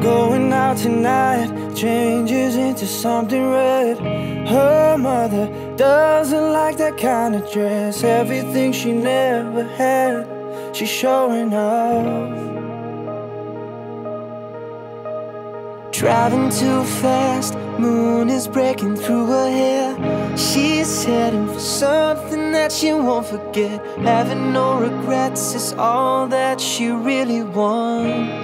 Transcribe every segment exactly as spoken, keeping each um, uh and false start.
Going out tonight changes into something red. Her mother doesn't like that kind of dress. Everything she never had, she's showing off. Driving too fast, moon is breaking through her hair. She's heading for something that she won't forget. Having no regrets is all that she really wants.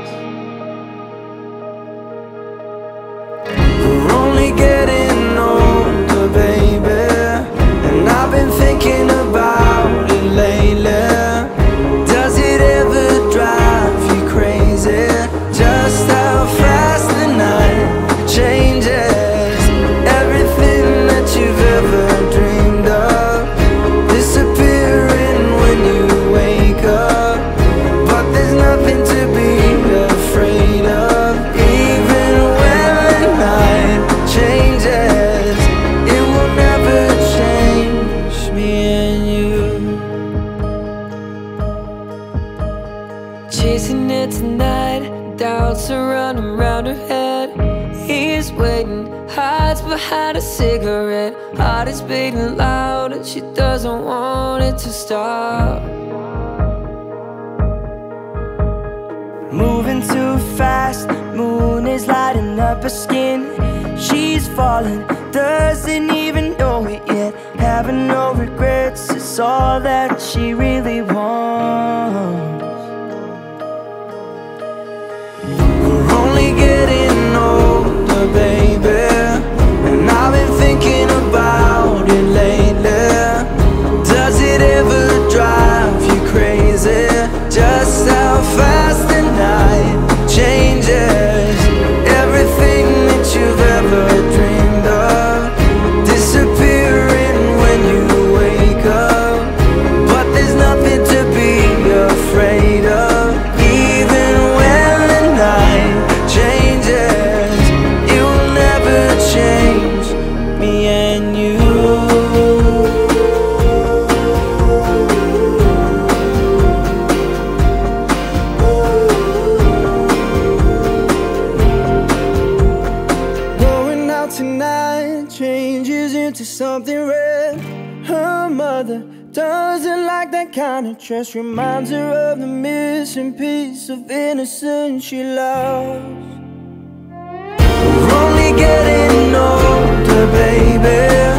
We're only getting older, baby, and I've been thinking about it lately. Does it ever drive you crazy? Just how fast the night changes. Everything that you've ever dreamed of disappearing when you wake up. But there's nothing to be afraid of. Even when the night changes, it will never change me and you. Chasing it tonight, doubts are running round her head. He's waiting, hides behind a cigarette. Heart is beating loud and she doesn't want it to stop. Moving too fast, moon is lighting up her skin. She's falling, doesn't even know it yet. Having no regrets is all that she really wants. We're only getting older, baby, and I've been thinking about it lately. Does it ever drive you crazy? Just how fast the night changes. Everything that you've ever dreamed of disappearing when you wake up. But there's nothing to be afraid of. Even when the night changes, it will never change me and you. Going out tonight changes into something red. Her mother doesn't like that kind of dress. Reminds her of the missing piece of innocence she lost. We're only getting older, baby,